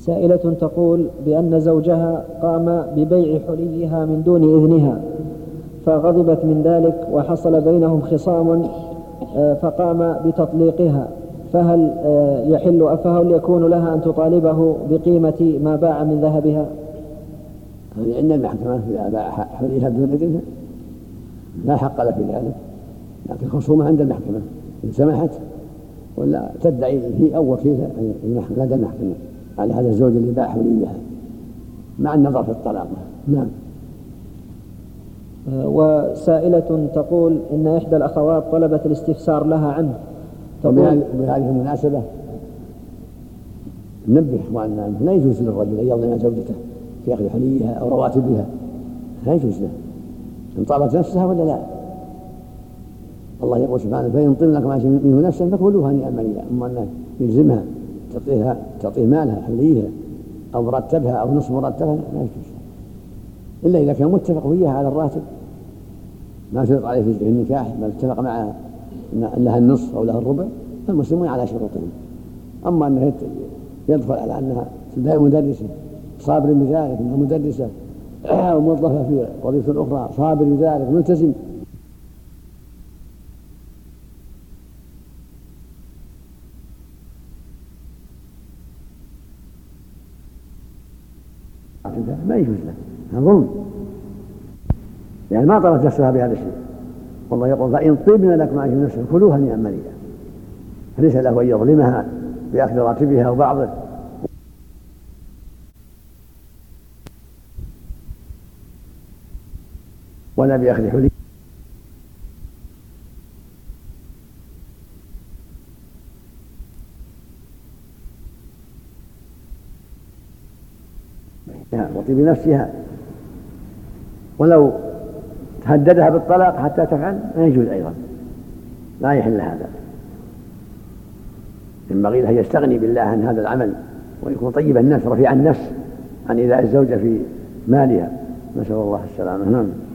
سائلة تقول بأن زوجها قام ببيع حليها من دون إذنها فغضبت من ذلك وحصل بينهم خصام فقام بتطليقها، فهل يكون لها أن تطالبه بقيمة ما باع من ذهبها؟ عند المحكمة إذا باع حليها بدون إذنها لا حق له في ذلك، لكن الخصومة عند المحكمة إن سمحت ولا تدعي هي أو وكيلها لدى المحكمة على هذا الزوج اللي باع حليها مع النظر في الطلاق. نعم. وسائلة تقول إن إحدى الأخوات طلبت الاستفسار لها عنه. بهذه المناسبة نبه إخواننا لا يجوز للرجل أن يظلم زوجته في أخذ حليها أو رواتبها، لا يجوز له إن طابت نفسها ولا لا. الله يقول سبحانه فإن طبن لكم عن منه نفسا فكلوها هنيئا مريئا. أما أنه يلزمها تعطيه مالها حليها أو مرتبها أو نصف مرتبها لا يجوز، إلا إذا كان متفق وياها على الراتب ما شرط عليه في النكاح بل اتفق معها أن لها النصف أو لها الربع فالمسلمون على شروطهم. أما أنه يدخل على أنها مدرسة صابر بذلك أنها مدرسة أو موظفة في وظيفة أخرى صابر بذلك ملتزم ما يجوز له، ظلم يعني ما طلبت نفسها بهذا الشيء. والله يقول فإن طبن لكم عن نفسها كلوها هنيئا مريئا، فليس له أن يظلمها بأخذ راتبها أو بعضه ولا بأخذ حلي وطيب نفسها، ولو تهددها بالطلاق حتى تفعل ما يجوز أيضا، لا يحل هذا. ينبغي له يستغني بالله عن هذا العمل ويكون طيب النفس رفيع النفس عن إيذاء الزوجة في مالها، نسأل الله السلامة.